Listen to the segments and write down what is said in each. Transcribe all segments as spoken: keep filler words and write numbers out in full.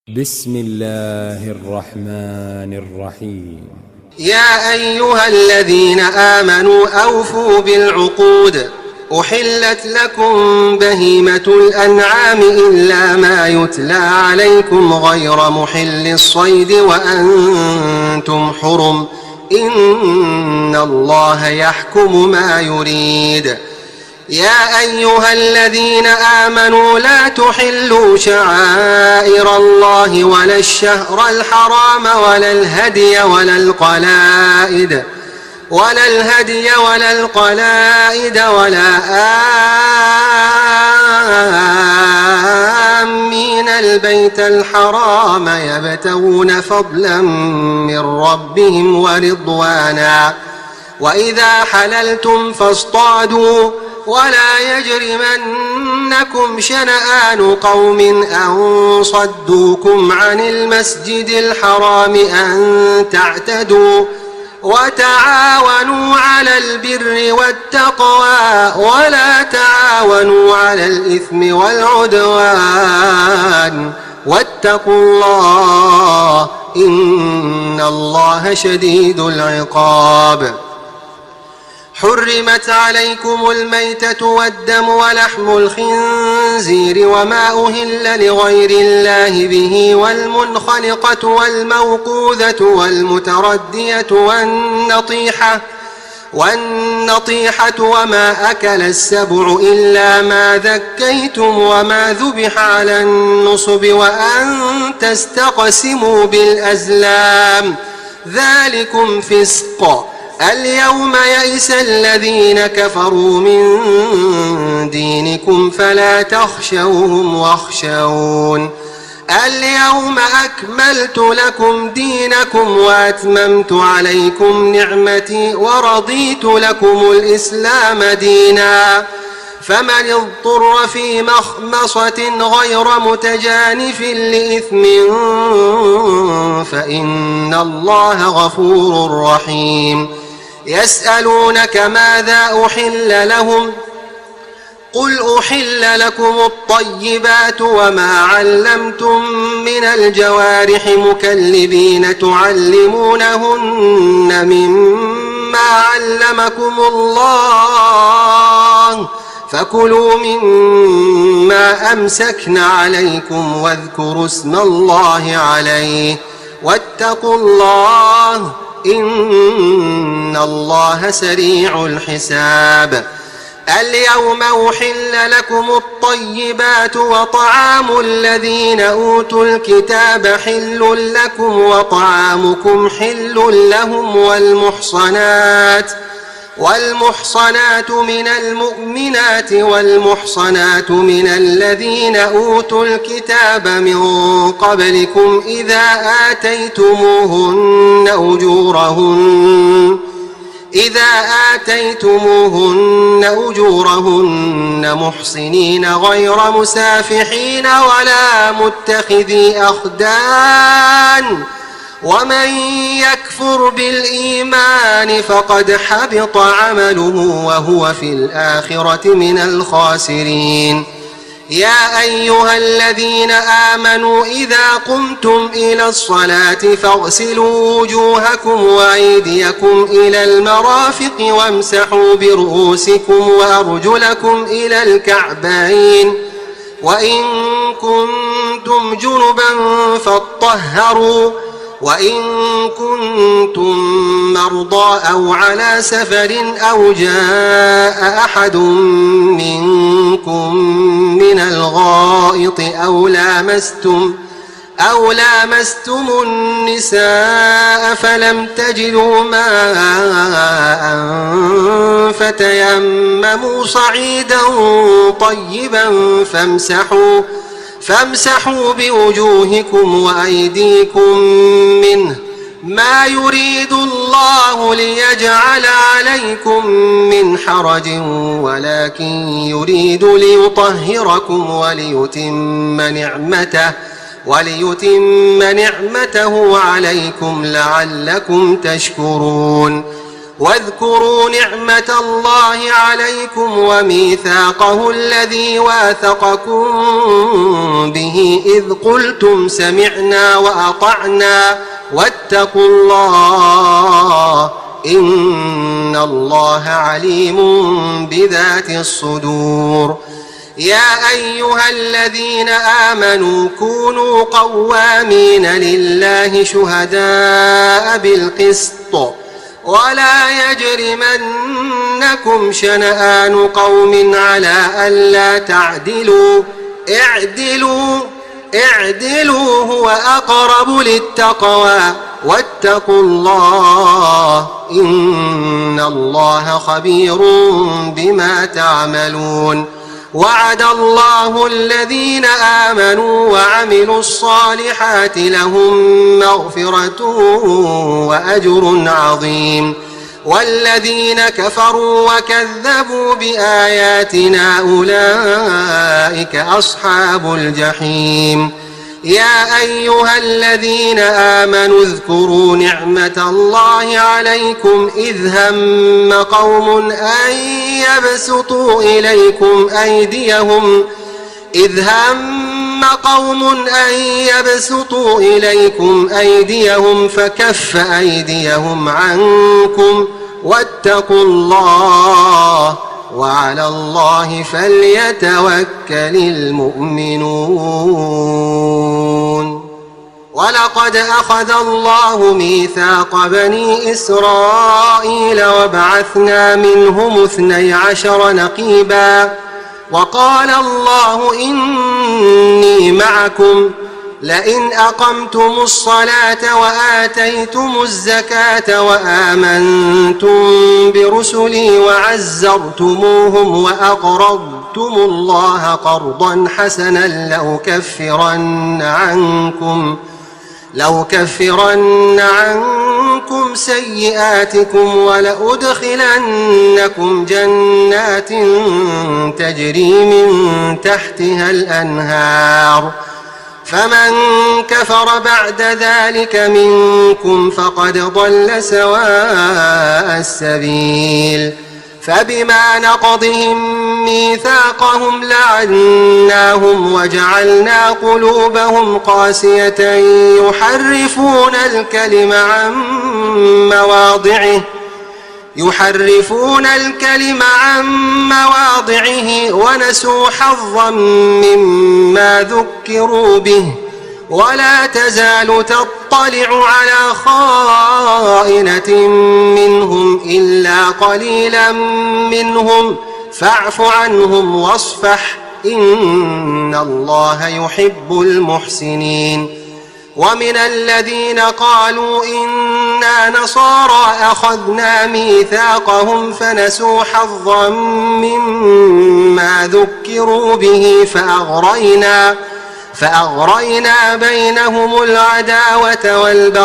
بسم الله الرحمن الرحيم. يا أيها الذين آمنوا أوفوا بالعقود. أحلت لكم بهيمة الأنعام إلا ما يتلى عليكم غير محل الصيد وأنتم حرم، إن الله يحكم ما يريد. يا أيها الذين آمنوا لا تحلوا شعائر الله ولا الشهر الحرام ولا الهدي ولا القلائد ولا الهدي ولا القلائد ولا آمين البيت الحرام يبتغون فضلا من ربهم ورضوانا. وإذا حللتم فاصطادوا ولا يجرمنكم شنآن قوم أن صدوكم عن المسجد الحرام أن تعتدوا، وتعاونوا على البر والتقوى ولا تعاونوا على الإثم والعدوان، واتقوا الله إن الله شديد العقاب. حرمت عليكم الميتة والدم ولحم الخنزير وما أهل لغير الله به والمنخنقة والموقوذة والمتردية والنطيحة والنطيحة وما أكل السبع إلا ما ذكيتم وما ذبح على النصب وأن تستقسموا بالأزلام، ذلكم فسق. اليوم يئس الذين كفروا من دينكم فلا تخشوهم واخشون. اليوم أكملت لكم دينكم وأتممت عليكم نعمتي ورضيت لكم الإسلام دينا، فمن اضطر في مخمصة غير متجانف لإثم فإن الله غفور رحيم. يسألونك ماذا أحل لهم؟ قل أحل لكم الطيبات وما علمتم من الجوارح مكلبين تعلمونهن مما علمكم الله، فكلوا مما أمسكن عليكم واذكروا اسم الله عليه، واتقوا الله إن الله سريع الحساب. اليوم أحل لكم الطيبات وطعام الذين أوتوا الكتاب حل لكم وطعامكم حل لهم، والمحصنات والمحصنات من المؤمنات والمحصنات من الذين أوتوا الكتاب من قبلكم إذا آتيتموهن أجورهن إذا آتيتموهن أجورهن محصنين غير مسافحين ولا متخذي أخدان، ومن يكفر بالإيمان فقد حبط عمله وهو في الآخرة من الخاسرين. يا أيها الذين آمنوا إذا قمتم إلى الصلاة فاغسلوا وجوهكم وأيديكم إلى المرافق وامسحوا برؤوسكم وأرجلكم إلى الكعبين، وإن كنتم جنبا فاطهروا، وإن كنتم مرضى أو على سفر أو جاء أحد منكم من الغائط أو لامستم أو لامستم النساء فلم تجدوا ماء فتيمموا صعيدا طيبا فامسحوا فامسحوا بوجوهكم وأيديكم منه، ما يريد الله ليجعل عليكم من حرج ولكن يريد ليطهركم وليتم نعمته وليتم نعمته عليكم لعلكم تشكرون. واذكروا نعمة الله عليكم وميثاقه الذي واثقكم به إذ قلتم سمعنا وأطعنا واتقوا الله إن الله عليم بذات الصدور. يا أيها الذين آمنوا كونوا قوامين لله شهداء بالقسط ولا يجرمنكم شنآن قوم على ألا تعدلوا اعدلوا اعدلوا هو أقرب للتقوى واتقوا الله إن الله خبير بما تعملون. وعد الله الذين آمنوا وعملوا الصالحات لهم مغفرة وأجر عظيم، والذين كفروا وكذبوا بآياتنا أولئك أصحاب الجحيم. يا أيها الذين آمنوا اذكروا نعمة الله عليكم إذ هم قوم أن يبسطوا إليكم أيديهم إذ هم قوم أن يبسطوا إليكم أيديهم فكف أيديهم عنكم واتقوا الله وعلى الله فليتوكل المؤمنون. ولقد أخذ الله ميثاق بني إسرائيل وبعثنا منهم اثني عشر نقيبا وقال الله إني معكم لئن أقمتم الصلاة وآتيتم الزكاة وآمنتم برسلي وعزرتموهم وأقرضتم الله قرضا حسنا لأكفرن عنكم لو كفرن عنكم سيئاتكم ولأدخلنكم جنات تجري من تحتها الأنهار فمن كفر بعد ذلك منكم فقد ضل سواء السبيل. فبما نقضهم ميثاقهم لعناهم وجعلنا قلوبهم قاسية يحرفون الكلم عن مواضعه يحرفون الكلم عن مواضعه ونسوا حظا مما ذكروا به ولا تزال تطلع على خائنة منهم إلا قليلا منهم فاعف عنهم واصفح إن الله يحب المحسنين. ومن الذين قالوا إنا نصارى أخذنا ميثاقهم فنسوا حظا مما ذكروا به فأغرينا فأغرينا بينهم العداوة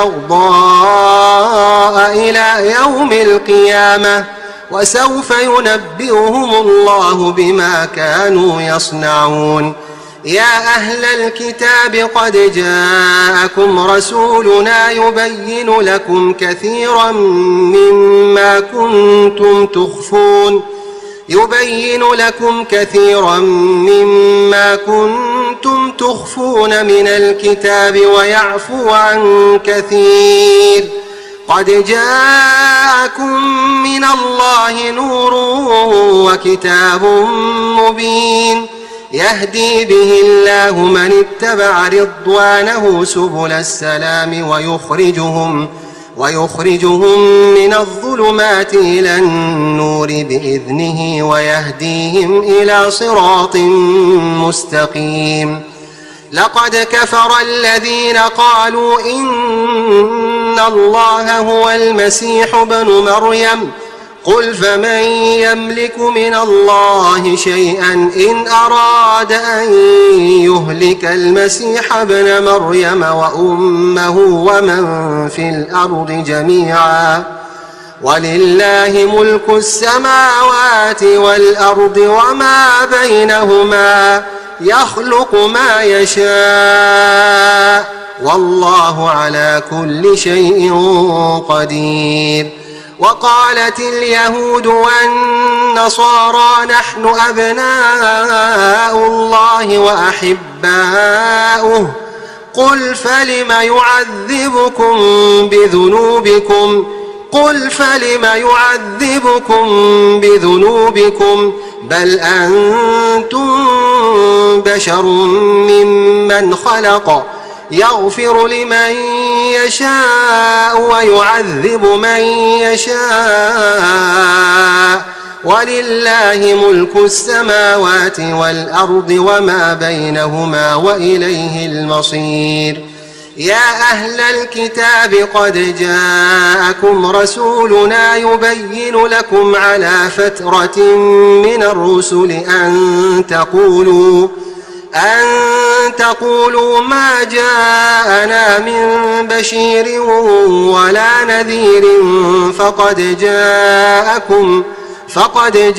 والبغضاء إلى يوم القيامة وسوف ينبئهم الله بما كانوا يصنعون. يا أهل الكتاب قد جاءكم رسولنا يبين لكم كثيرا مما كنتم تخفون يبين لكم كثيرا مما كنتم تخفون من الكتاب ويعفو عن كثير قد جاءكم من الله نور وكتاب مبين يهدي به الله من اتبع رضوانه سبل السلام ويخرجهم ويخرجهم من الظلمات إلى النور بإذنه ويهديهم إلى صراط مستقيم. لقد كفر الذين قالوا إن الله هو المسيح ابن مريم قل فمن يملك من الله شيئا إن أراد أن يهلك المسيح ابن مريم وأمه ومن في الأرض جميعا ولله ملك السماوات والأرض وما بينهما يخلق ما يشاء والله على كل شيء قدير. وقالت اليهود والنصارى نحن أبناء الله وأحباؤه قل فلم يعذبكم بذنوبكم قل فلم يعذبكم بذنوبكم بل أنتم بشر ممن خلق يغفر لمن يشاء ويعذب من يشاء ولله ملك السماوات والأرض وما بينهما وإليه المصير. يا أهل الكتاب قد جاءكم رسولنا يبين لكم على فترة من الرسل أن تقولوا أن تقولوا ما جاءنا من بشير ولا نذير فقد جاءكم فقد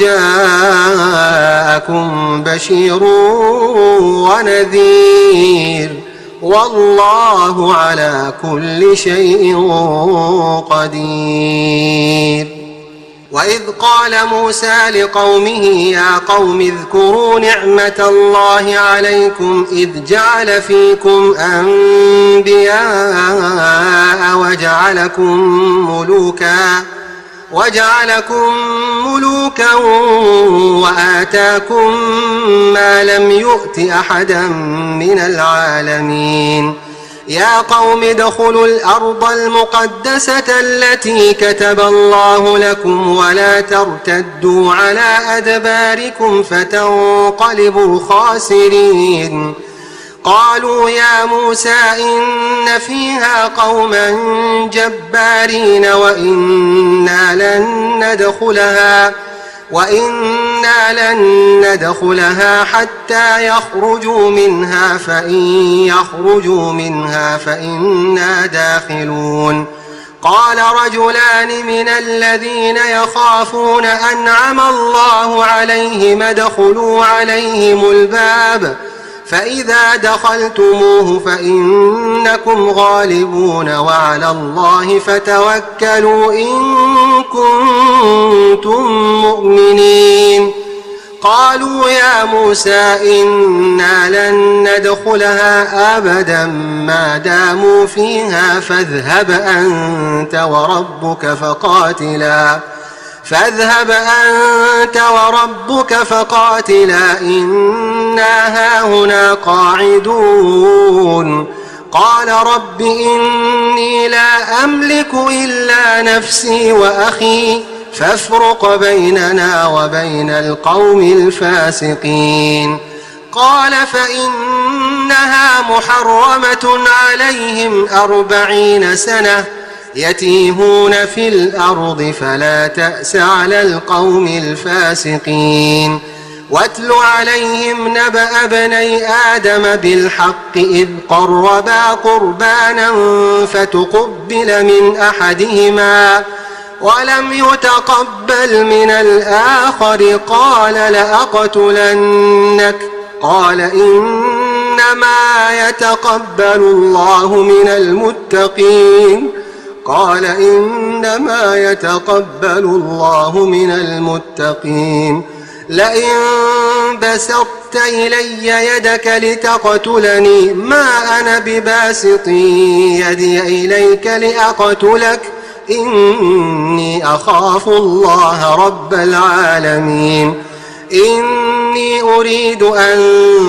جاءكم بشير ونذير والله على كل شيء قدير. وإذ قال موسى لقومه يا قوم اذكروا نعمة الله عليكم إذ جعل فيكم أنبياء وجعلكم ملوكا وجعلكم ملوكا وآتاكم ما لم يؤت أحدا من العالمين. يا قوم ادخلوا الأرض المقدسة التي كتب الله لكم ولا ترتدوا على أدباركم فتنقلبوا خاسرين. قالوا يا موسى إن فيها قوما جبارين وإنا لن ندخلها وإنا لن ندخلها حتى يخرجوا منها فإن يخرجوا منها فإنا داخلون. قال رجلان من الذين يخافون أنعم الله عليهم ادخلوا عليهم الباب فإذا دخلتموه فإنكم غالبون وعلى الله فتوكلوا إن كنتم مؤمنين. قالوا يا موسى إنا لن ندخلها أبدا ما داموا فيها فاذهب أنت وربك فقاتلا فاذهب أنت وربك فقاتلا إنا هاهنا قاعدون. قال رب إني لا أملك إلا نفسي وأخي فافرق بيننا وبين القوم الفاسقين. قال فإنها محرمة عليهم أربعين سنة يتيهون في الأرض فلا تأس على القوم الفاسقين. واتل عليهم نبأ ابني آدم بالحق إذ قربا قربانا فتقبل من أحدهما ولم يتقبل من الآخر قال لأقتلنك قال إنما يتقبل الله من المتقين قال إنما يتقبل الله من المتقين. لئن بسطت إلي يدك لتقتلني ما أنا بباسط يدي إليك لأقتلك إني أخاف الله رب العالمين. إني أريد أن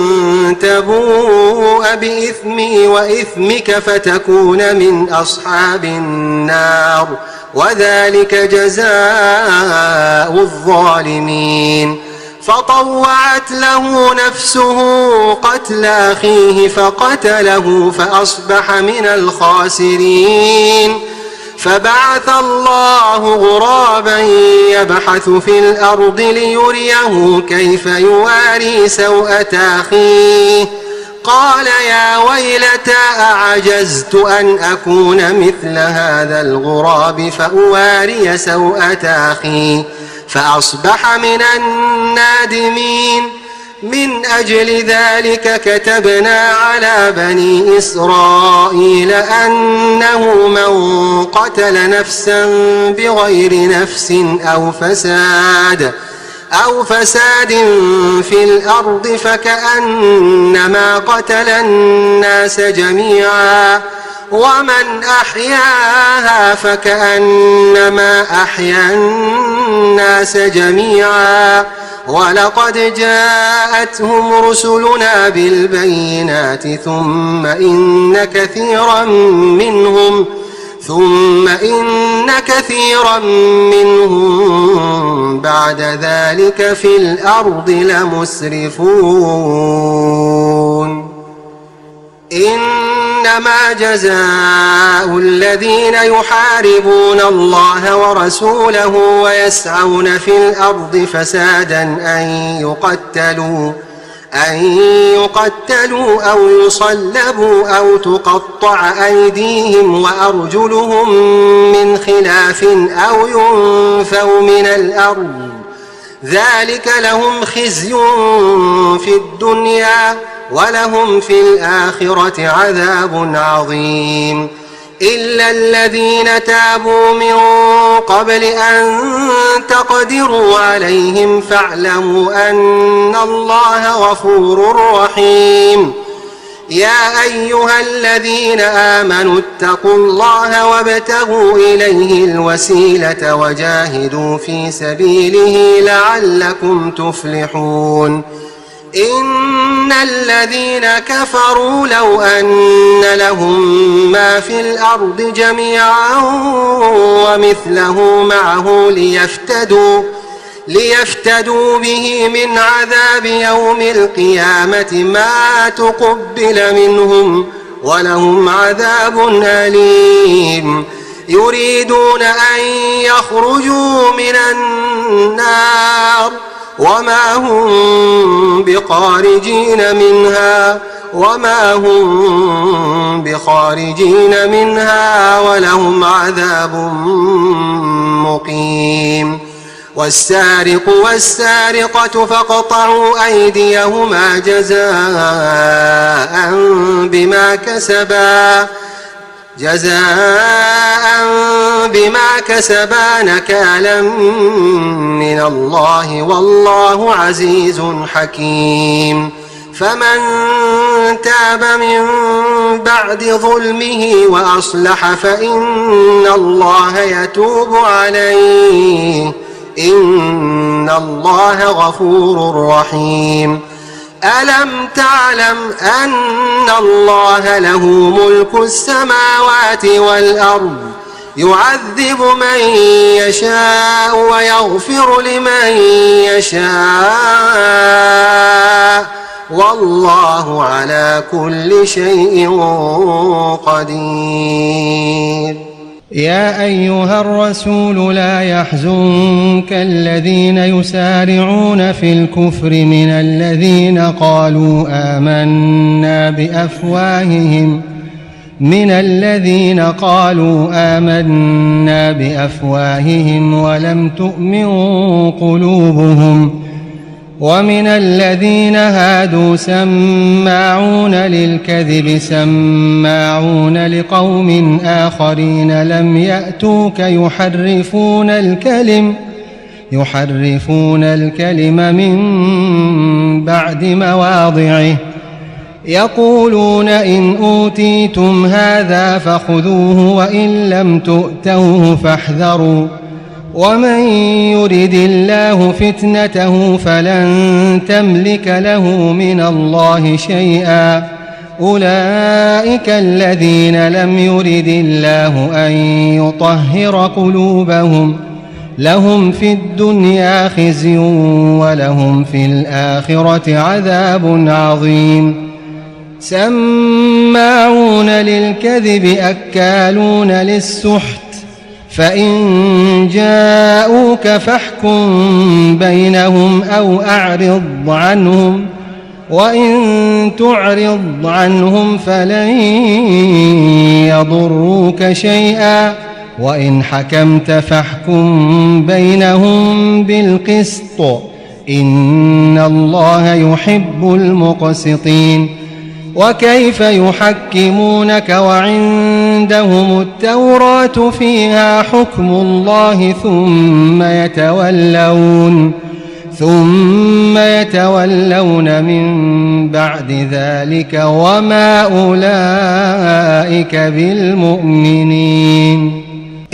تبوء بإثمي وإثمك فتكون من أصحاب النار وذلك جزاء الظالمين. فطوعت له نفسه قتل أخيه فقتله فأصبح من الخاسرين. فبعث الله غرابا يبحث في الأرض ليريه كيف يواري سوءة أخيه قال يا ويلتى أعجزت أن أكون مثل هذا الغراب فأواري سوءة أخي فأصبح من النادمين. من أجل ذلك كتبنا على بني إسرائيل أنه من قتل نفسا بغير نفس أو فساد أو فساد في الأرض فكأنما قتل الناس جميعا ومن أحياها فكأنما أحيا الناس جميعا ولقد جاءتهم رسلنا بالبينات ثم إن كثيرا منهم ثم إن كثيرا منهم بعد ذلك في الأرض لمسرفون إنما جزاء الذين يحاربون الله ورسوله ويسعون في الأرض فسادا أن يقتلوا أن يقتلوا أو يصلبوا أو تقطع أيديهم وأرجلهم من خلاف أو ينفوا من الأرض ذلك لهم خزي في الدنيا ولهم في الآخرة عذاب عظيم إلا الذين تابوا من قبل أن تقدروا عليهم فاعلموا أن الله غفور رحيم يا أيها الذين آمنوا اتقوا الله وابتغوا إليه الوسيلة وجاهدوا في سبيله لعلكم تفلحون إن الذين كفروا لو أن لهم ما في الأرض جميعا ومثله معه ليفتدوا ليفتدوا به من عذاب يوم القيامة ما تقبل منهم ولهم عذاب أليم يريدون أن يخرجوا من النار وما هم بخارجين منها وما هم بخارجين منها ولهم عذاب مقيم والسارق والسارقة فاقطعوا أيديهما جزاء بما كسبا جزاء بما كسبا نكالا من الله والله عزيز حكيم فمن تاب من بعد ظلمه وأصلح فإن الله يتوب عليه إن الله غفور رحيم ألم تعلم أن الله له ملك السماوات والأرض يعذب من يشاء ويغفر لمن يشاء والله على كل شيء قدير يا أيها الرسول لا يحزنك الذين يسارعون في الكفر من الذين قالوا آمنا بأفواههم من الذين قالوا آمنا بأفواههم ولم تؤمن قلوبهم ومن الذين هادوا سماعون للكذب سماعون لقوم آخرين لم يأتوك يحرفون الكلم يحرفون الكلم من بعد مواضعه يقولون إن أوتيتم هذا فخذوه وإن لم تؤتوه فاحذروا ومن يرد الله فتنته فلن تملك له من الله شيئا أولئك الذين لم يرد الله أن يطهر قلوبهم لهم في الدنيا خزي ولهم في الآخرة عذاب عظيم سماعون للكذب أكالون للسحت فإن جاءوك فاحكم بينهم أو أعرض عنهم وإن تعرض عنهم فلن يضروك شيئا وإن حكمت فاحكم بينهم بالقسط إن الله يحب المقسطين. وكيف يحكمونك وعندهم التوراة فيها حكم الله ثم يتولون ثم يتولون من بعد ذلك وما أولئك بالمؤمنين.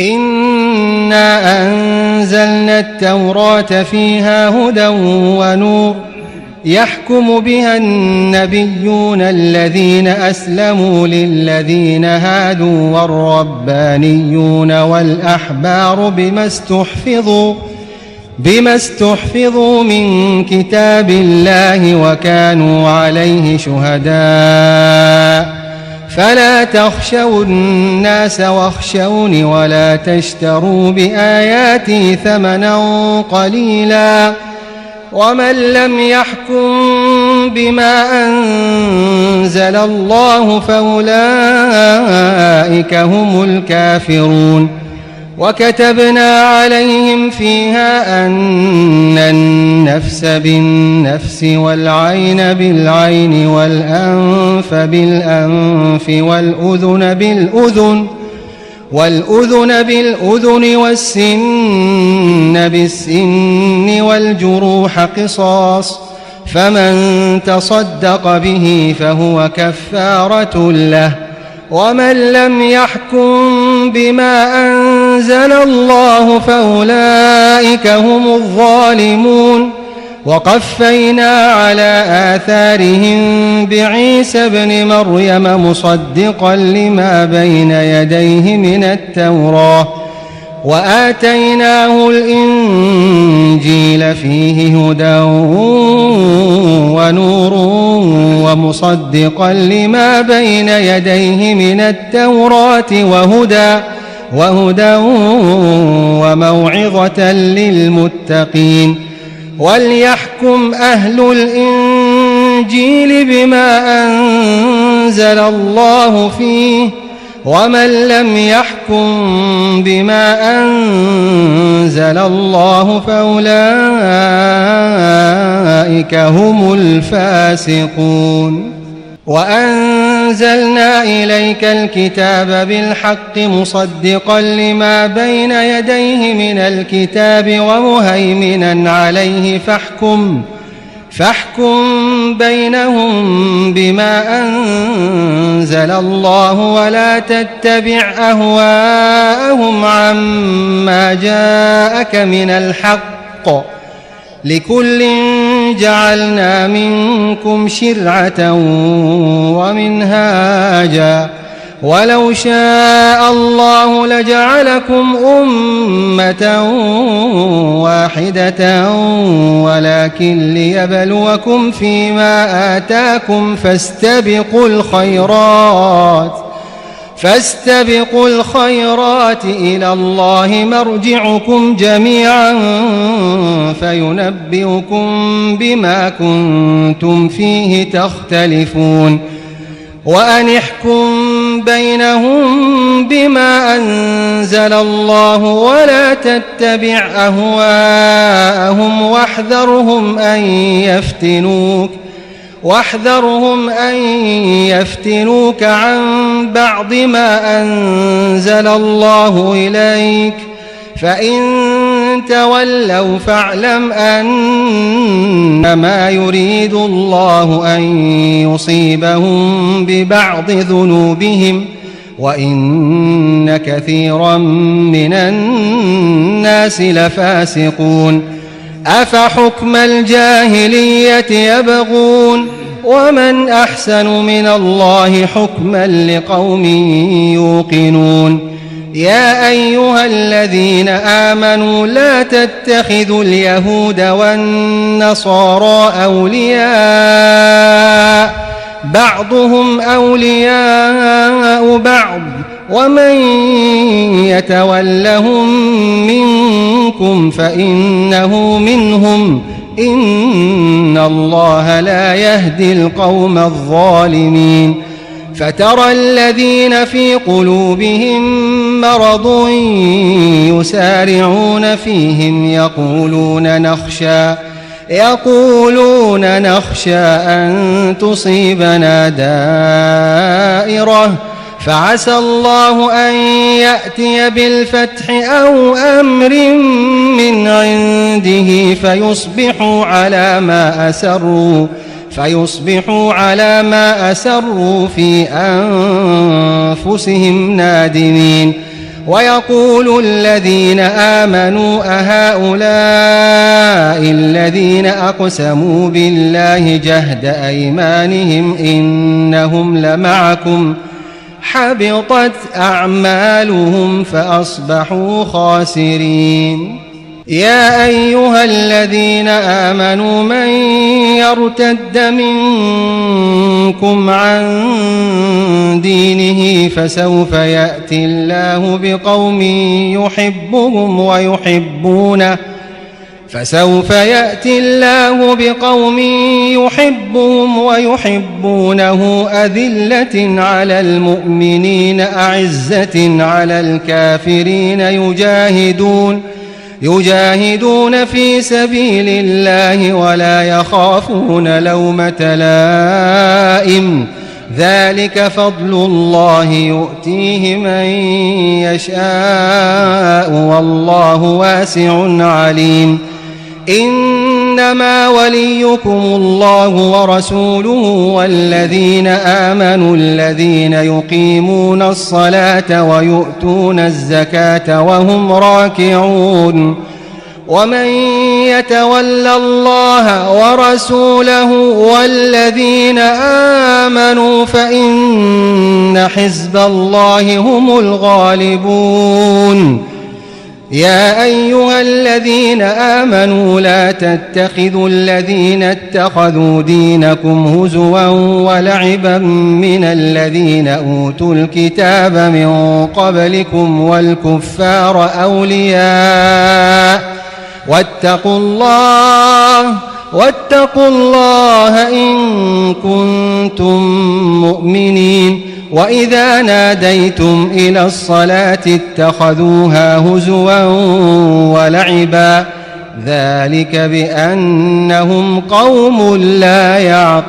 إنا أنزلنا التوراة فيها هدى ونور يحكم بها النبيون الذين أسلموا للذين هادوا والربانيون والأحبار بما استحفظوا بما استحفظوا من كتاب الله وكانوا عليه شهداء. فلا تخشوا الناس واخشوني ولا تشتروا بآياتي ثمنا قليلا ومن لم يحكم بما أنزل الله فأولئك هم الكافرون. وكتبنا عليهم فيها أن النفس بالنفس والعين بالعين والأنف بالأنف والأذن بالأذن والأذن بالأذن والسن بالسن والجروح قصاص فمن تصدق به فهو كفارة له. ومن لم يحكم بما أنزل الله فأولئك هم الظالمون. وقفينا على آثارهم بعيسى ابن مريم مصدقا لما بين يديه من التوراة وآتيناه الإنجيل فيه هدى ونور ومصدقا لما بين يديه من التوراة وهدى وهدى وموعظة للمتقين. وليحكم أهل الإنجيل بما أنزل الله فيه ومن لم يحكم بما أنزل الله فأولئك هم الفاسقون. وأنزلنا إليك الكتاب بالحق مصدقا لما بين يديه من الكتاب ومهيمنا عليه فاحكم فاحكم بينهم بما أنزل الله ولا تتبع أهواءهم عما جاءك من الحق لكل جعلنا منكم شرعة ومنهاجا ولو شاء الله لجعلكم أمة واحدة ولكن ليبلوكم فيما آتاكم فاستبقوا الخيرات فاستبقوا الخيرات إلى الله مرجعكم جميعا فينبئكم بما كنتم فيه تختلفون. وأن احكم بينهم بما أنزل الله ولا تتبع أهواءهم واحذرهم أن يفتنوك واحذرهم أن يفتنوك عن بعض ما أنزل الله إليك فإن تولوا فاعلم أنما يريد الله أن يصيبهم ببعض ذنوبهم وإن كثيرا من الناس لفاسقون. أفحكم الجاهلية يبغون ومن أحسن من الله حكما لقوم يوقنون. يا أيها الذين آمنوا لا تتخذوا اليهود والنصارى أولياء بعضهم أولياء بعض ومن يتولهم منكم فإنه منهم إن الله لا يهدي القوم الظالمين. فترى الذين في قلوبهم مرض يسارعون فيهم يقولون نخشى يقولون نخشى أن تصيبنا دائرة فعسى الله أن يأتي بالفتح أو أمر من عنده فيصبحوا على ما أسروا فيصبحوا على ما أسروا في أنفسهم نادمين. ويقول الذين آمنوا أهؤلاء الذين أقسموا بالله جهد أيمانهم إنهم لمعكم حبطت أعمالهم فأصبحوا خاسرين. يا أيها الذين آمنوا من يرتد منكم عن دينه فسوف يأتي الله بقوم يحبهم ويحبونه فسوف يأتي الله بقوم يحبهم ويحبونه أذلة على المؤمنين أعزة على الكافرين يجاهدون يجاهدون في سبيل الله ولا يخافون لومة لائم ذلك فضل الله يؤتيه من يشاء والله واسع عليم. إنما وليكم الله ورسوله والذين آمنوا الذين يقيمون الصلاة ويؤتون الزكاة وهم راكعون. ومن يتول الله ورسوله والذين آمنوا فإن حزب الله هم الغالبون. يا أيها الذين آمنوا لا تتخذوا الذين اتخذوا دينكم هزوا ولعبا من الذين أوتوا الكتاب من قبلكم والكفار أولياء واتقوا الله واتقوا الله إن كنتم مؤمنين. وإذا ناديتم إلى الصلاة اتخذوها هزوا ولعبا ذلك بأنهم قوم لا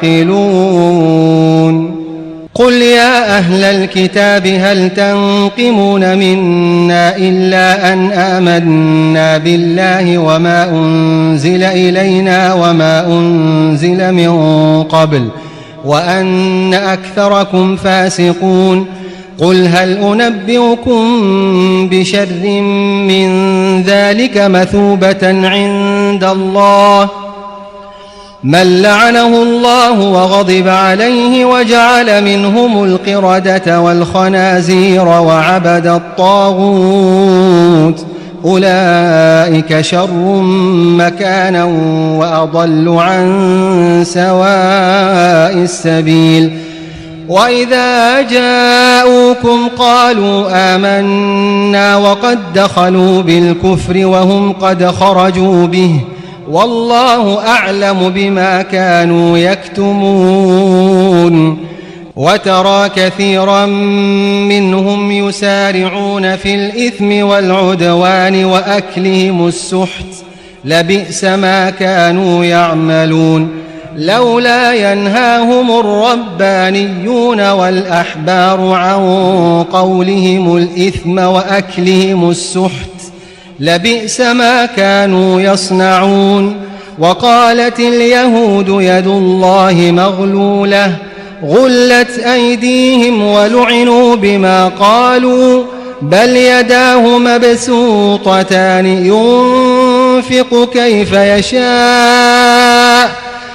يعقلون. قل يا أهل الكتاب هل تنقمون منا إلا أن آمنا بالله وما أنزل إلينا وما أنزل من قبل وأن أكثركم فاسقون. قل هل أنبئكم بشر من ذلك مثوبة عند الله من لعنه الله وغضب عليه وجعل منهم القردة والخنازير وعبد الطاغوت أولئك شر مكانا وأضل عن سواء السبيل. وإذا جاءوكم قالوا آمنا وقد دخلوا بالكفر وهم قد خرجوا به والله أعلم بما كانوا يكتمون. وترى كثيرا منهم يسارعون في الإثم والعدوان وأكلهم السحت لبئس ما كانوا يعملون. لولا ينهاهم الربانيون والأحبار عن قولهم الإثم وأكلهم السحت لبئس ما كانوا يصنعون. وقالت اليهود يد الله مغلولة غلت أيديهم ولعنوا بما قالوا بل يداه مبسوطتان ينفق كيف يشاء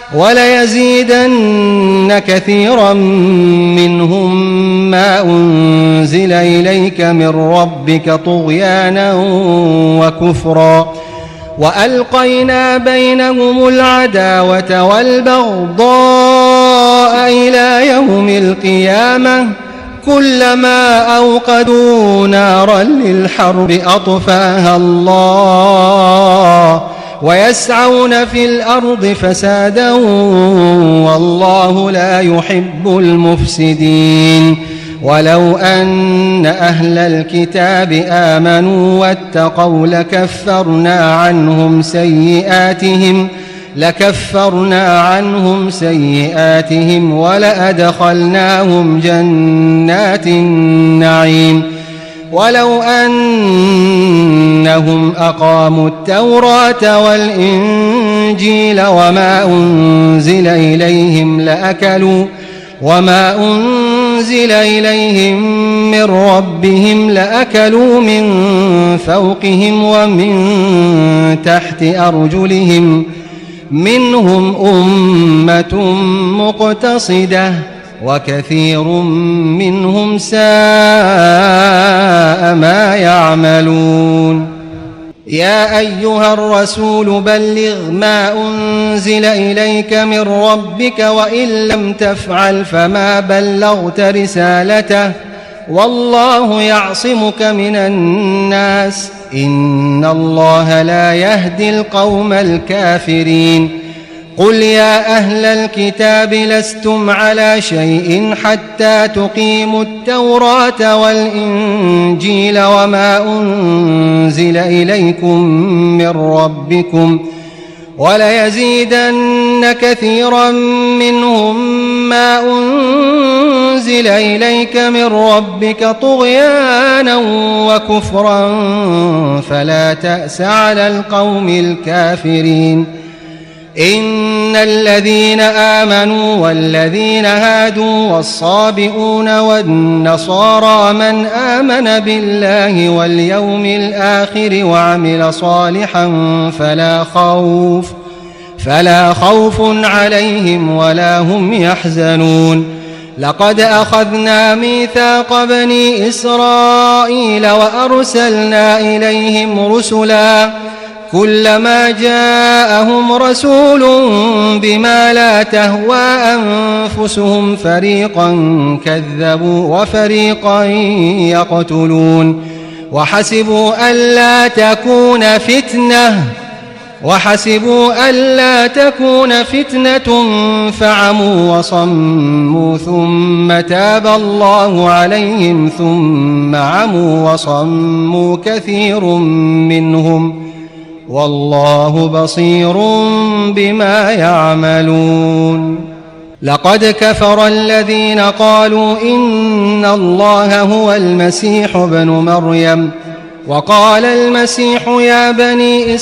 وليزيدن كثيرا منهم ما أنزل إليك من ربك طغيانا وكفرا. وألقينا بينهم العداوة والبغضاء إلى يوم القيامة كلما أوقدوا نارا للحرب أطفاها الله ويسعون في الأرض فسادا والله لا يحب المفسدين. ولو أن أهل الكتاب آمنوا واتقوا لكفرنا عنهم سيئاتهم لكفرنا عنهم سيئاتهم ولأدخلناهم جنات النعيم ولو أنهم أقاموا التوراة والإنجيل وما أنزل إليهم لأكلوا وما أنزل إليهم من ربهم لأكلوا من فوقهم ومن تحت أرجلهم منهم أمة مقتصدة وكثير منهم ساء ما يعملون. يا أيها الرسول بلغ ما أنزل إليك من ربك وإن لم تفعل فما بلغت رسالته والله يعصمك من الناس إن الله لا يهدي القوم الكافرين. قل يا أهل الكتاب لستم على شيء حتى تقيموا التوراة والإنجيل وما أنزل إليكم من ربكم وليزيدن كثيرا منهم ما أنزل إليك من ربك طغيانا وكفرا فلا تأس على القوم الكافرين. إن الذين آمنوا والذين هادوا والصابئون والنصارى من آمن بالله واليوم الآخر وعمل صالحا فلا خوف فلا خوف عليهم ولا هم يحزنون. لقد أخذنا ميثاق بني إسرائيل وأرسلنا إليهم رسلا كلما جاءهم رسول بما لا تهوى أنفسهم فريقا كذبوا وفريقا يقتلون وحسبوا ألا تكون فتنة وحسبوا ألا تكون فتنة فعموا وصموا ثم تاب الله عليهم ثم عموا وصموا كثير منهم والله بصير بما يعملون. لقد كفر الذين قالوا إن الله هو المسيح ابن مريم وقال المسيح يا بني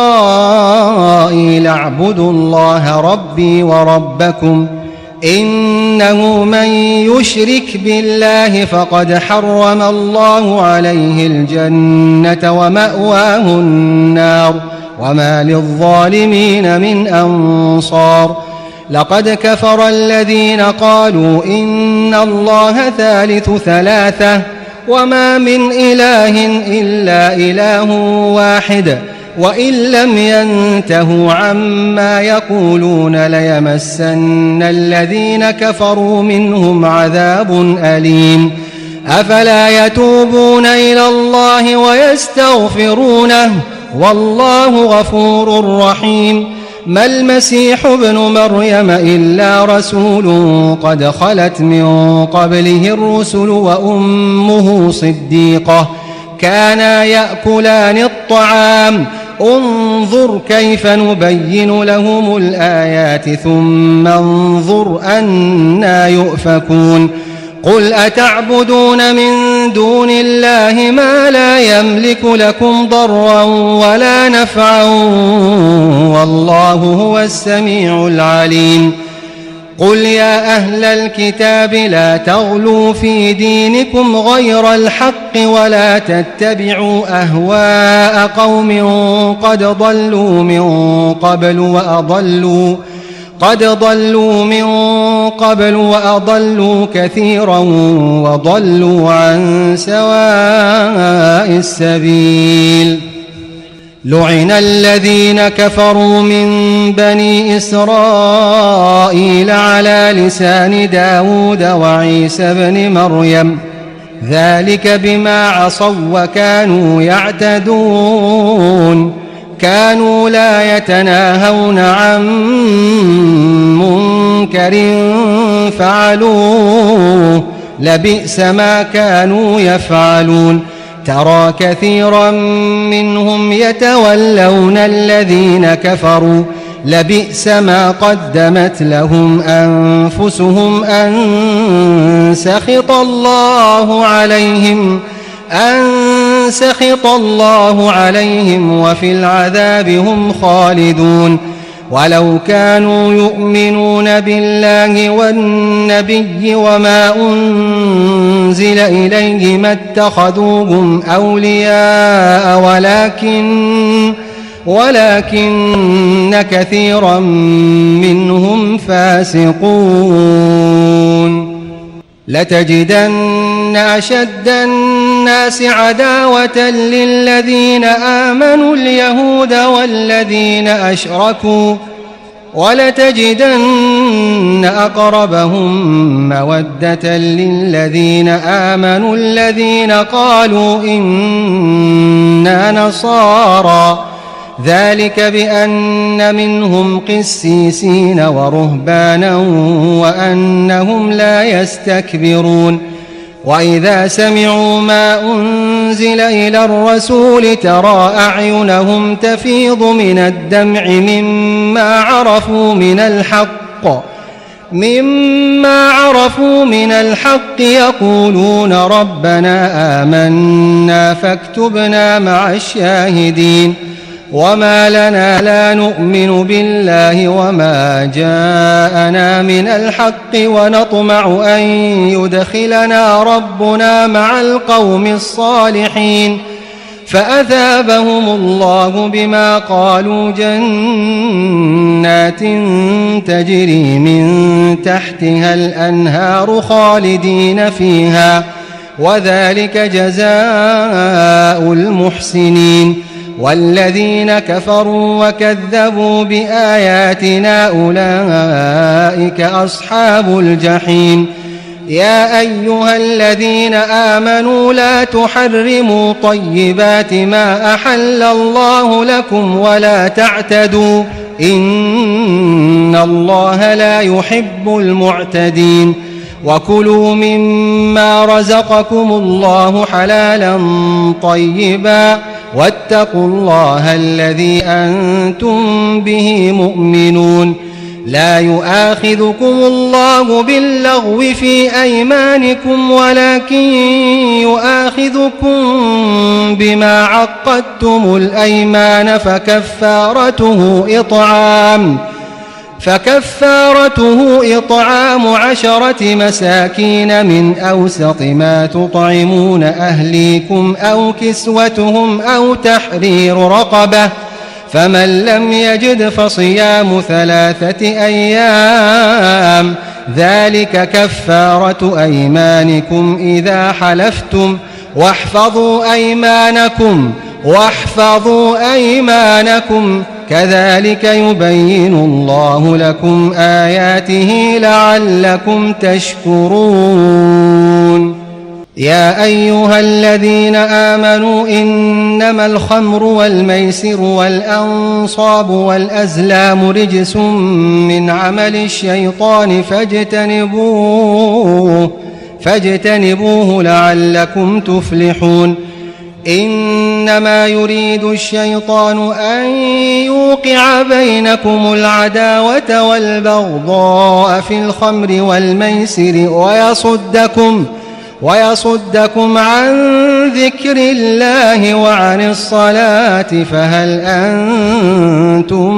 إسرائيل اعبدوا الله ربي وربكم إنه من يشرك بالله فقد حرم الله عليه الجنة ومأواه النار وما للظالمين من أنصار. لقد كفر الذين قالوا إن الله ثالث ثلاثة وما من إله إلا إله واحد وإن لم ينتهوا عما يقولون ليمسن الذين كفروا منهم عذاب أليم. أفلا يتوبون إلى الله ويستغفرونه والله غفور رحيم. ما المسيح ابن مريم إلا رسول قد خلت من قبله الرسل وأمه صديقة كانا يأكلان الطعام انظر كيف نبين لهم الآيات ثم انظر أنى يؤفكون. قل أتعبدون من دون الله ما لا يملك لكم ضرا ولا نفعا والله هو السميع العليم. قل يا أهل الكتاب لا تغلوا في دينكم غير الحق ولا تتبعوا أهواء قوم قد ضلوا من قبل وأضلوا قد ضلوا من قبل وأضلوا كثيرا وضلوا عن سواء السبيل. لعن الذين كفروا من بني إسرائيل على لسان داود وعيسى بن مريم ذلك بما عصوا وكانوا يعتدون كانوا لا يتناهون عن منكر فعلوه لبئس ما كانوا يفعلون. ترى كثيرا منهم يتولون الذين كفروا لبئس ما قدمت لهم أنفسهم أن سخط الله عليهم أن سخط الله عليهم وفي العذاب هم خالدون ولو كانوا يؤمنون بالله والنبي وما أنزل إليه ما اتخذوهم أولياء ولكن ولكن كثيرا منهم فاسقون لتجدن أشد الناس عداوة للذين آمنوا اليهود والذين أشركوا ولتجدن أقربهم مودة للذين آمنوا الذين قالوا إنا نصارى ذلك بأن منهم قسيسين ورهبانا وأنهم لا يستكبرون وإذا سمعوا ما أنزل إلى الرسول ترى أعينهم تفيض من الدمع مما عرفوا من الحق مما عرفوا من الحق يقولون ربنا آمنا فاكتبنا مع الشاهدين وما لنا لا نؤمن بالله وما جاءنا من الحق ونطمع أن يدخلنا ربنا مع القوم الصالحين فأثابهم الله بما قالوا جنات تجري من تحتها الأنهار خالدين فيها وذلك جزاء المحسنين والذين كفروا وكذبوا بآياتنا أولئك أصحاب الجحيم يا أيها الذين آمنوا لا تحرموا طيبات ما أحل الله لكم ولا تعتدوا إن الله لا يحب المعتدين وكلوا مما رزقكم الله حلالا طيبا واتقوا الله الذي أنتم به مؤمنون لا يؤاخذكم الله باللغو في أيمانكم ولكن يؤاخذكم بما عقدتم الأيمان فكفارته إطعام فكفارته إطعام عشرة مساكين من أوسط ما تطعمون أهليكم أو كسوتهم أو تحرير رقبة فمن لم يجد فصيام ثلاثة أيام ذلك كفارة أيمانكم إذا حلفتم واحفظوا أيمانكم واحفظوا أيمانكم كذلك يبين الله لكم آياته لعلكم تشكرون يا أيها الذين آمنوا إنما الخمر والميسر والأنصاب والأزلام رجس من عمل الشيطان فاجتنبوه فاجتنبوه لعلكم تفلحون إنما يريد الشيطان أن يوقع بينكم العداوة والبغضاء في الخمر والميسر ويصدكم ويصدكم عن ذكر الله وعن الصلاة فهل أنتم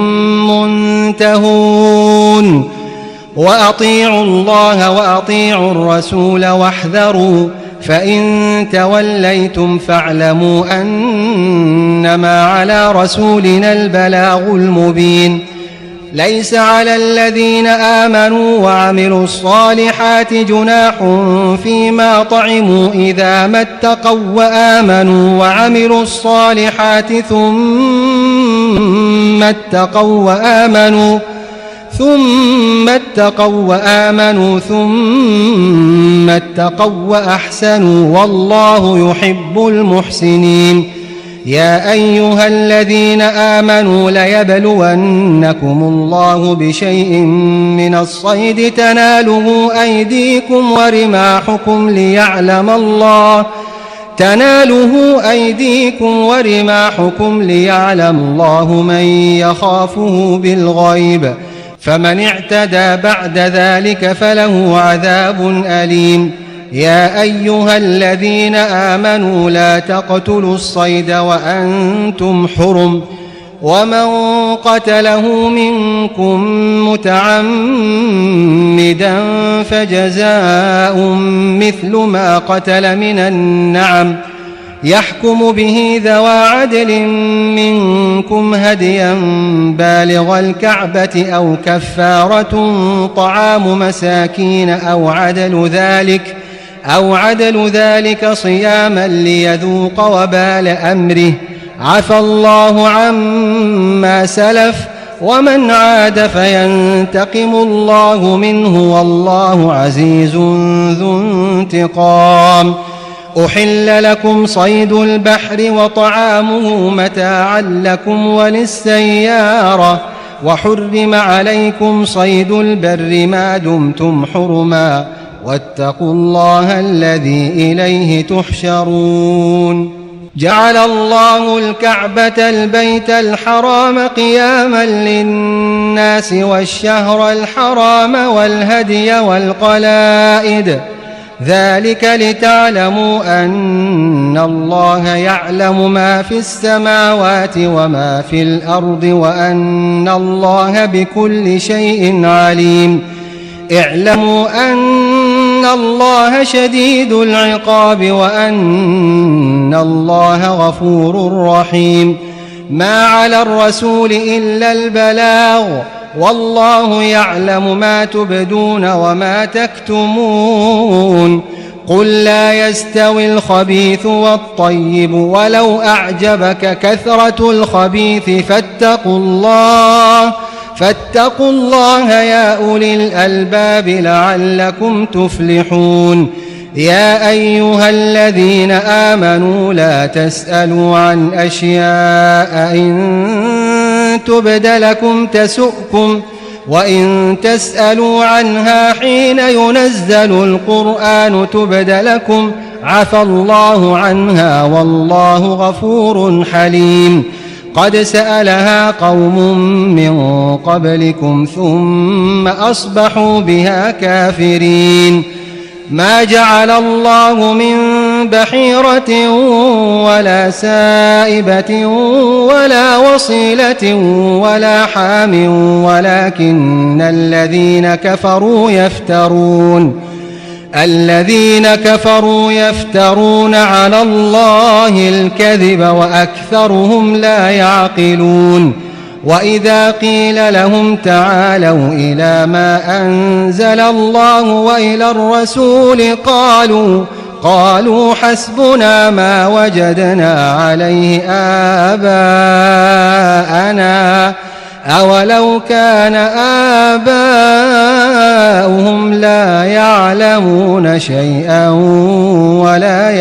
منتهون وأطيعوا الله وأطيعوا الرسول واحذروا فإن توليتم فاعلموا أنما على رسولنا البلاغ المبين ليس على الذين آمنوا وعملوا الصالحات جناح فيما طعموا إذا ما اتقوا وآمنوا وعملوا الصالحات ثم اتقوا وآمنوا ثم اتقوا وآمنوا ثم اتقوا وأحسنوا والله يحب المحسنين يا أيها الذين آمنوا ليبلونكم الله بشيء من الصيد تناله أيديكم ورماحكم ليعلم الله تناله أيديكم ورماحكم ليعلم الله من يخافه بالغيب فمن اعتدى بعد ذلك فله عذاب أليم. يا أيها الذين آمنوا لا تقتلوا الصيد وأنتم حرم ومن قتله منكم متعمدا فجزاء مثل ما قتل من النعم يحكم به ذوى عدل منكم هديا بالغ الكعبة أو كفارة طعام مساكين أو عدل ذلك أو عدل ذلك صياما ليذوق وبال أمره عفى الله عما سلف ومن عاد فينتقم الله منه والله عزيز ذو انتقام. أحل لكم صيد البحر وطعامه متاعا لكم وللسيارة وحرم عليكم صيد البر ما دمتم حرما واتقوا الله الذي إليه تحشرون. جعل الله الكعبة البيت الحرام قياما للناس والشهر الحرام والهدي والقلائد ذلك لتعلموا أن الله يعلم ما في السماوات وما في الأرض وأن الله بكل شيء عليم. اعلموا أن الله شديد العقاب وأن الله غفور رحيم. ما على الرسول إلا البلاغ والله يعلم ما تبدون وما تكتمون. قل لا يستوي الخبيث والطيب ولو أعجبك كثرة الخبيث فاتقوا الله فاتقوا الله يا أولي الألباب لعلكم تفلحون. يا أيها الذين آمنوا لا تسألوا عن أشياء إن تبد لكم تسؤكم وإن تسألوا عنها حين ينزل القرآن تبد لكم عفى الله عنها والله غفور حليم. قد سألها قوم من قبلكم ثم أصبحوا بها كافرين. ما جعل الله من بحيرة ولا سائبة ولا وصيلة ولا حام ولكن الذين كفروا يفترون الذين كفروا يفترون على الله الكذب وأكثرهم لا يعقلون. وإذا قيل لهم تعالوا إلى ما أنزل الله وإلى الرسول قالوا قالوا حسبنا ما وجدنا عليه آباءنا أولو كان آباؤهم لا يعلمون شيئا ولا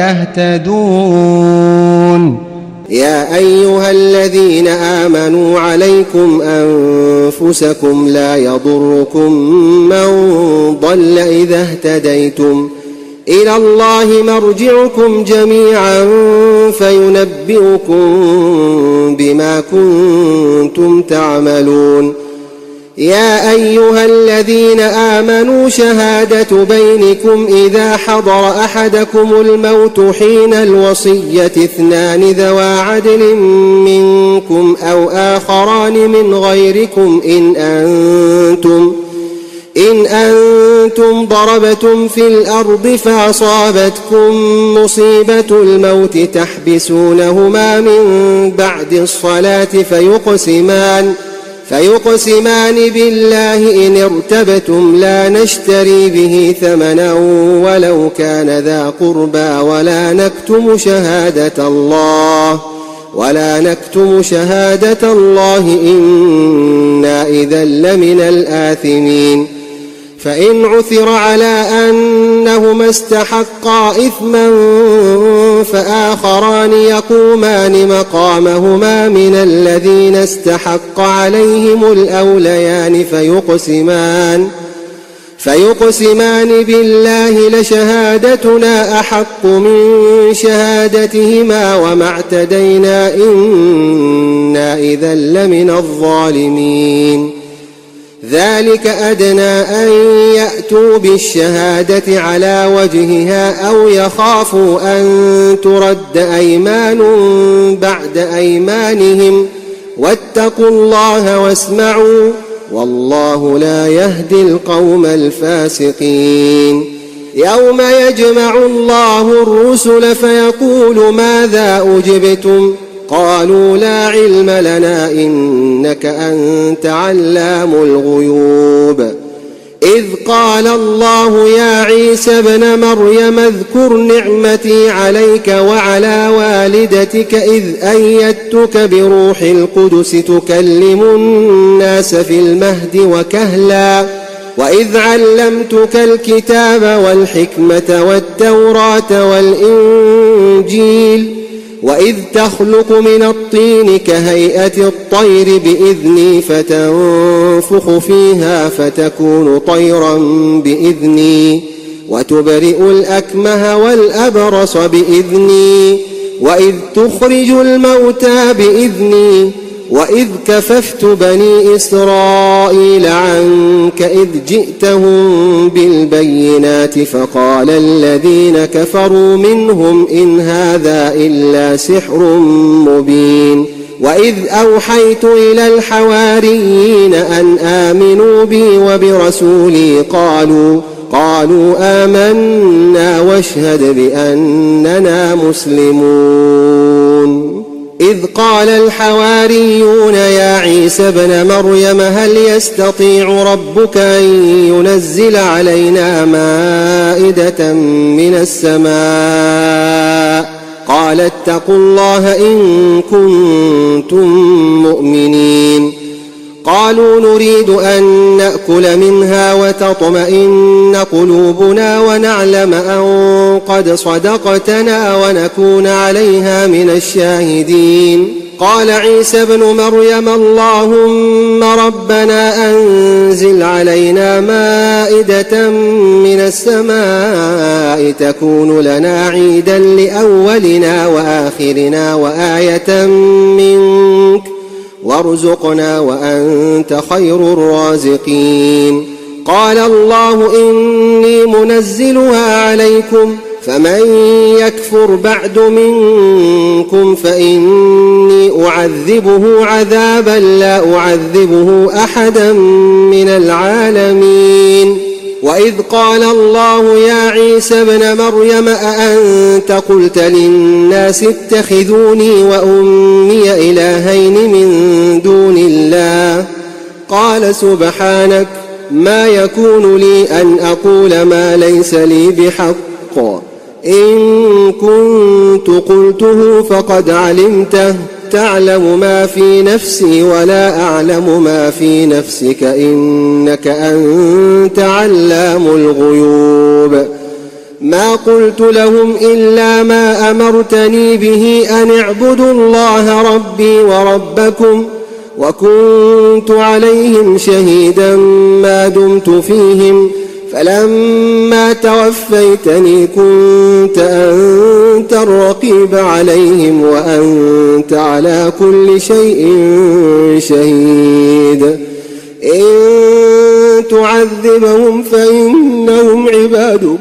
يهتدون. يا أيها الذين آمنوا عليكم أنفسكم لا يضركم من ضل إذا اهتديتم إلى الله مرجعكم جميعا فينبئكم بما كنتم تعملون. يا أيها الذين آمنوا شهادة بينكم إذا حضر أحدكم الموت حين الوصية اثنان ذوى عدل منكم أو آخران من غيركم إن أنتم إن أنتم ضربتم في الأرض فأصابتكم مصيبة الموت تحبسونهما من بعد الصلاة فيقسمان فيقسمان بالله إن ارتبتم لا نشتري به ثمنا ولو كان ذا قربى ولا نكتم شهادة الله ولا نكتم شهادة الله إنا إذا لمن الآثمين. فإن عثر على أنهما استحقا إثما فآخران يقومان مقامهما من الذين استحق عليهم الأوليان فيقسمان فيقسمان بالله لشهادتنا أحق من شهادتهما وما اعتدينا إنا إذا لمن الظالمين. ذلك أدنى أن يأتوا بالشهادة على وجهها أو يخافوا أن ترد أيمان بعد أيمانهم واتقوا الله واسمعوا والله لا يهدي القوم الفاسقين. يوم يجمع الله الرسل فيقول ماذا أجبتم قالوا لا علم لنا إنك أنت علام الغيوب. إذ قال الله يا عيسى ابن مريم اذكر نعمتي عليك وعلى والدتك إذ أيدتك بروح القدس تكلم الناس في المهد وكهلا وإذ علمتك الكتاب والحكمة والتوراة والإنجيل وإذ تخلق من الطين كهيئة الطير بإذني فتنفخ فيها فتكون طيرا بإذني وتبرئ الأكمه والأبرص بإذني وإذ تخرج الموتى بإذني وإذ كففت بني إسرائيل عنك إذ جئتهم بالبينات فقال الذين كفروا منهم إن هذا إلا سحر مبين. وإذ أوحيت إلى الحواريين أن آمنوا بي وبرسولي قالوا قالوا آمنا واشهد بأننا مسلمون. إذ قال الحواريون يا عيسى ابن مريم هل يستطيع ربك أن ينزل علينا مائدة من السماء قال اتقوا الله إن كنتم مؤمنين. قالوا نريد أن نأكل منها وتطمئن قلوبنا ونعلم أن قد صدقتنا ونكون عليها من الشاهدين. قال عيسى ابن مريم اللهم ربنا أنزل علينا مائدة من السماء تكون لنا عيدا لأولنا وآخرنا وآية منك وارزقنا وأنت خير الرازقين. قال الله إني منزلها عليكم فمن يكفر بعد منكم فإني أعذبه عذابا لا أعذبه أحدا من العالمين. وإذ قال الله يا عيسى ابن مريم أأنت قلت للناس اتخذوني وأمي إلهين من دون الله قال سبحانك ما يكون لي أن أقول ما ليس لي بحق إن كنت قلته فقد علمته تعلم ما في نفسي ولا أعلم ما في نفسك إنك أنت علام الغيوب. ما قلت لهم إلا ما أمرتني به أن اعبدوا الله ربي وربكم وكنت عليهم شهيدا ما دمت فيهم فلما توفيتني كنت أنت الرقيب عليهم وأنت على كل شيء شهيد. إن تعذبهم فإنهم عبادك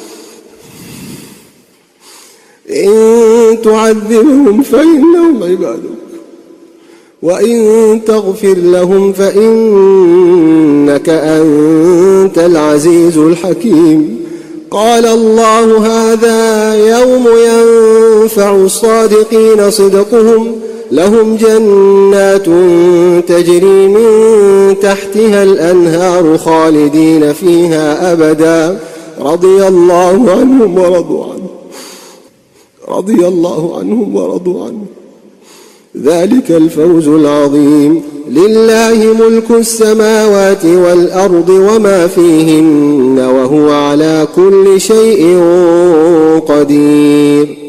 إن تعذبهم فإنهم عبادك وإن تغفر لهم فإنك أنت العزيز الحكيم. قال الله هذا يوم ينفع الصادقين صدقهم لهم جنات تجري من تحتها الأنهار خالدين فيها أبدا رضي الله عنهم ورضوا عنه رضي الله عنهم ورضوا عنه ذلك الفوز العظيم. لله ملك السماوات والأرض وما فيهن وهو على كل شيء قدير.